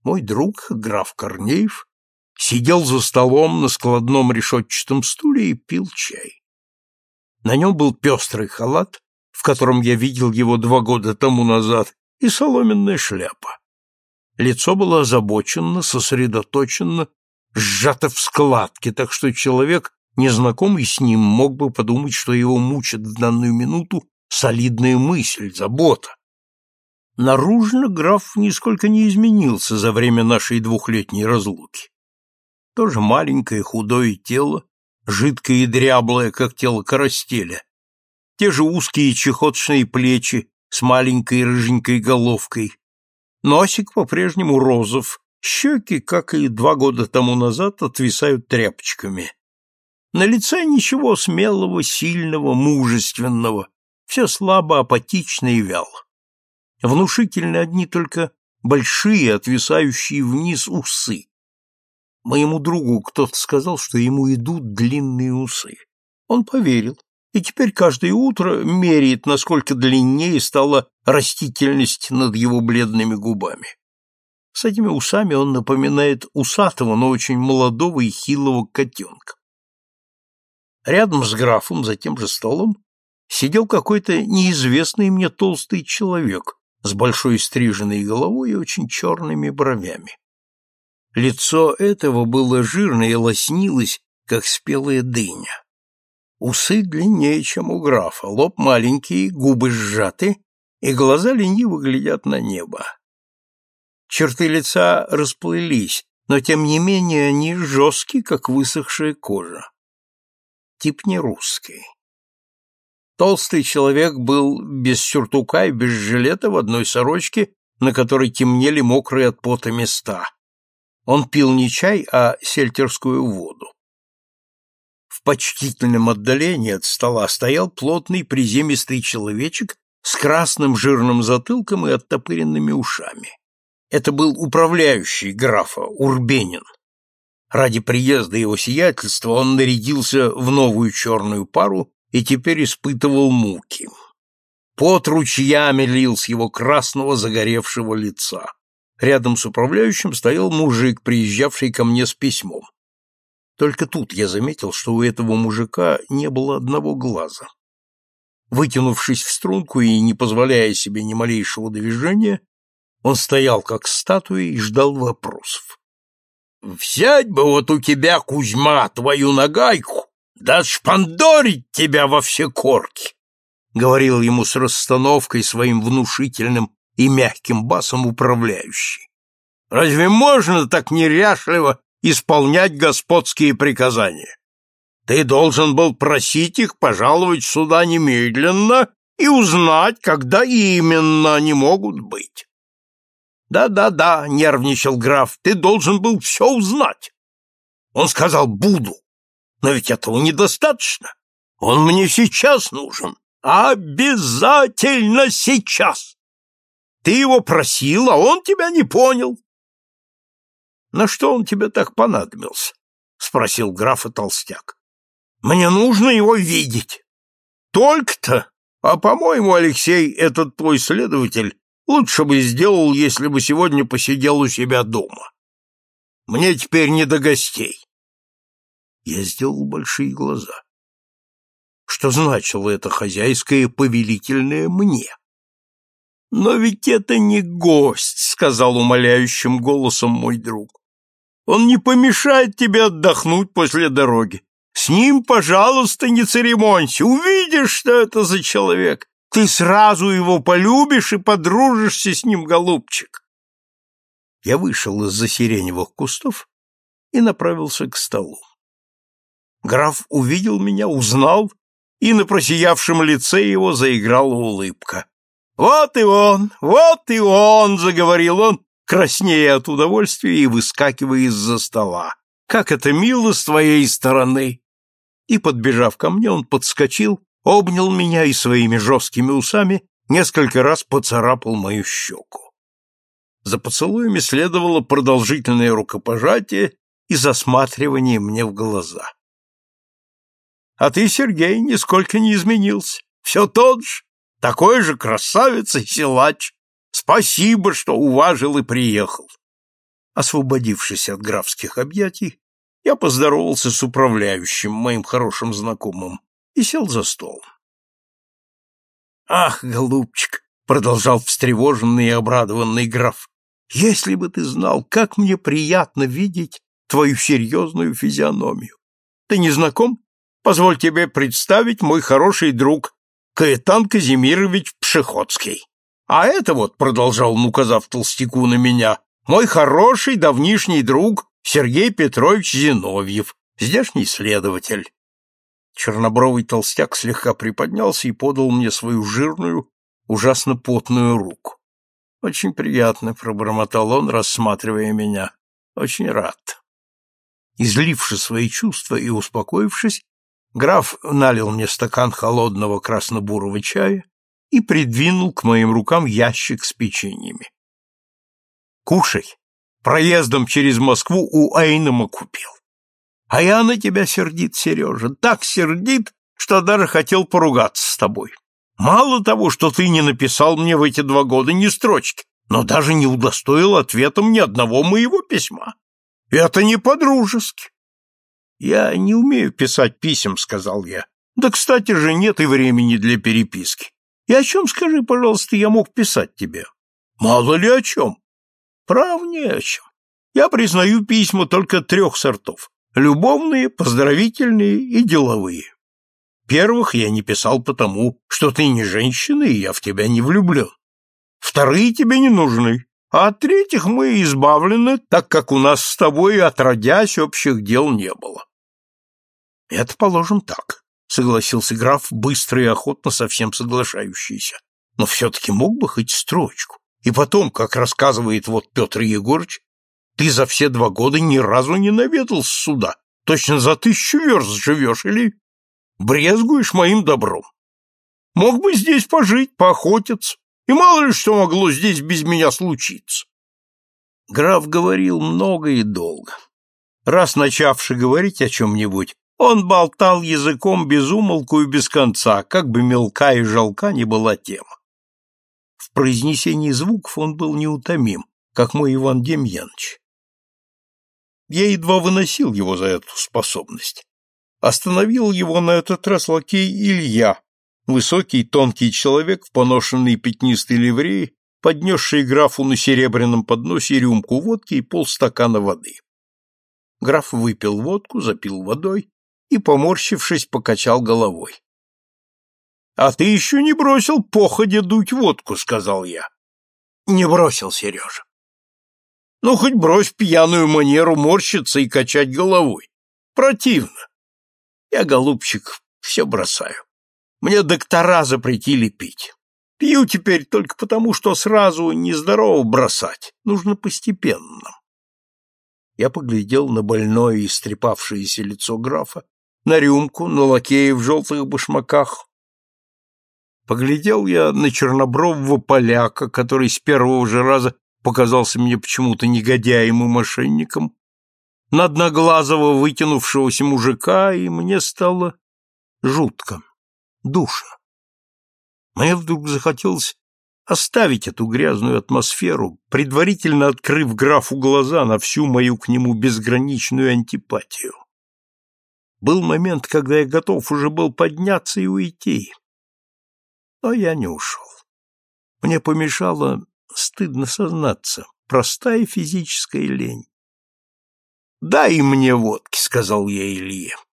Мой друг, граф Корнеев, сидел за столом на складном решетчатом стуле и пил чай. На нем был пестрый халат, в котором я видел его 2 года тому назад, и соломенная шляпа. Лицо было озабоченно, сосредоточенно, сжато в складки, так что человек, незнакомый с ним, мог бы подумать, что его мучит в данную минуту солидная мысль, забота. Наружно граф нисколько не изменился за время нашей 2-летней разлуки. Тоже маленькое худое тело, жидкое и дряблое, как тело Коростеля. Те же узкие чехотшные плечи с маленькой рыженькой головкой. Носик по-прежнему розов, щеки, как и 2 года тому назад, отвисают тряпочками. На лице ничего смелого, сильного, мужественного, все слабо, апатично и вяло. Внушительны одни только большие, отвисающие вниз усы. Моему другу кто-то сказал, что ему идут длинные усы. Он поверил, и теперь каждое утро меряет, насколько длиннее стала растительность над его бледными губами. С этими усами он напоминает усатого, но очень молодого и хилого котенка. Рядом с графом, за тем же столом, сидел какой-то неизвестный мне толстый человек с большой стриженной головой и очень черными бровями. Лицо этого было жирное и лоснилось, как спелая дыня. Усы длиннее, чем у графа, лоб маленький, губы сжаты, и глаза лениво глядят на небо. Черты лица расплылись, но тем не менее они жесткие, как высохшая кожа. Тип не русский. Толстый человек был без сюртука и без жилета в одной сорочке, на которой темнели мокрые от пота места. Он пил не чай, а сельтерскую воду. В почтительном отдалении от стола стоял плотный приземистый человечек с красным жирным затылком и оттопыренными ушами. Это был управляющий графа, Урбенин. Ради приезда его сиятельства он нарядился в новую черную пару и теперь испытывал муки. Пот ручьями лил с его красного загоревшего лица. Рядом с управляющим стоял мужик, приезжавший ко мне с письмом. Только тут я заметил, что у этого мужика не было одного глаза. Вытянувшись в струнку и не позволяя себе ни малейшего движения, он стоял как статуя и ждал вопросов. «Взять бы вот у тебя, Кузьма, твою нагайку, да шпандорить тебя во все корки!» — говорил ему с расстановкой своим внушительным и мягким басом управляющий. «Разве можно так неряшливо исполнять господские приказания? Ты должен был просить их пожаловать сюда немедленно и узнать, когда именно они могут быть». «Да, — нервничал граф, — ты должен был все узнать». Он сказал: «Буду». Но ведь этого недостаточно. Он мне сейчас нужен. Обязательно сейчас. Ты его просил, а он тебя не понял. На что он тебе так понадобился? Спросил графа толстяк. Мне нужно его видеть. Только-то? А, по-моему, Алексей, этот твой следователь, лучше бы сделал, если бы сегодня посидел у себя дома. Мне теперь не до гостей. Я сделал большие глаза. Что значило это хозяйское повелительное «мне»? «Но ведь это не гость», — сказал умоляющим голосом мой друг. «Он не помешает тебе отдохнуть после дороги. С ним, пожалуйста, не церемонься. Увидишь, что это за человек. Ты сразу его полюбишь и подружишься с ним, голубчик». Я вышел из-за сиреневых кустов и направился к столу. Граф увидел меня, узнал, и на просиявшем лице его заиграла улыбка. Вот и он, — заговорил он, краснея от удовольствия и выскакивая из-за стола. «Как это мило с твоей стороны!» И, подбежав ко мне, он подскочил, обнял меня и своими жесткими усами несколько раз поцарапал мою щеку. За поцелуями следовало продолжительное рукопожатие и засматривание мне в глаза. «А ты, Сергей, нисколько не изменился. Все тот же, такой же красавец и силач. Спасибо, что уважил и приехал». Освободившись от графских объятий, я поздоровался с управляющим, моим хорошим знакомым, и сел за стол. «Ах, голубчик!» — продолжал встревоженный и обрадованный граф. «Если бы ты знал, как мне приятно видеть твою серьезную физиономию! Ты не знаком? Позволь тебе представить, мой хороший друг Каэтан Казимирович Пшеходский. А это вот, — продолжал он, указав толстяку на меня, — мой хороший давнишний друг Сергей Петрович Зиновьев, здешний следователь». Чернобровый толстяк слегка приподнялся и подал мне свою жирную, ужасно потную руку. «Очень приятно», — пробормотал он, рассматривая меня. «Очень рад». Изливши свои чувства и успокоившись, граф налил мне стакан холодного красно-бурого чая и придвинул к моим рукам ящик с печеньями. «Кушай. Проездом через Москву у Эйнема купил. А я на тебя сердит, Сережа, так сердит, что даже хотел поругаться с тобой. Мало того, что ты не написал мне в эти 2 года ни строчки, но даже не удостоил ответом ни одного моего письма. Это не по-дружески». «Я не умею писать писем», — сказал я. «Да, кстати же, нет и времени для переписки. И о чем, скажи, пожалуйста, я мог писать тебе?» «Мало ли о чем». «Прав, не о чем. Я признаю письма только 3 сортов. Любовные, поздравительные и деловые. Первых я не писал потому, что ты не женщина, и я в тебя не влюблен. Вторые тебе не нужны, а от третьих мы избавлены, так как у нас с тобой отродясь общих дел не было». «Это, положим, так», — согласился граф, быстро и охотно со всем соглашающийся. «Но все-таки мог бы хоть строчку. И потом, как рассказывает вот Петр Егорыч, ты за все 2 года ни разу не наведался сюда, точно за 1000 верст живешь или брезгуешь моим добром. Мог бы здесь пожить, поохотиться, и мало ли что могло здесь без меня случиться». Граф говорил много и долго. Раз начавши говорить о чем-нибудь, он болтал языком без умолку и без конца, как бы мелка и жалка ни была тема. В произнесении звуков он был неутомим, как мой Иван Демьяныч. Я едва выносил его за эту способность. Остановил его на этот раз лакей Илья, высокий тонкий человек в поношенной пятнистой ливреи, поднесший графу на серебряном подносе рюмку водки и полстакана воды. Граф выпил водку, запил водой и, поморщившись, покачал головой. «А ты еще не бросил походя дуть водку», — сказал я. «Не бросил, Сережа». «Ну, хоть брось пьяную манеру морщиться и качать головой. Противно. Я, голубчик, все бросаю. Мне доктора запретили пить. Пью теперь только потому, что сразу нездорово бросать. Нужно постепенно». Я поглядел на больное и истрепавшееся лицо графа, на рюмку, на лакея в желтых башмаках. Поглядел я на чернобрового поляка, который с первого же раза показался мне почему-то негодяем и мошенником, на одноглазого вытянувшегося мужика, и мне стало жутко, душно. Мне вдруг захотелось оставить эту грязную атмосферу, предварительно открыв графу глаза на всю мою к нему безграничную антипатию. Был момент, когда я готов уже был подняться и уйти. Но я не ушел. Мне помешало, стыдно сознаться, простая физическая лень. «Дай мне водки», — сказал я Илье.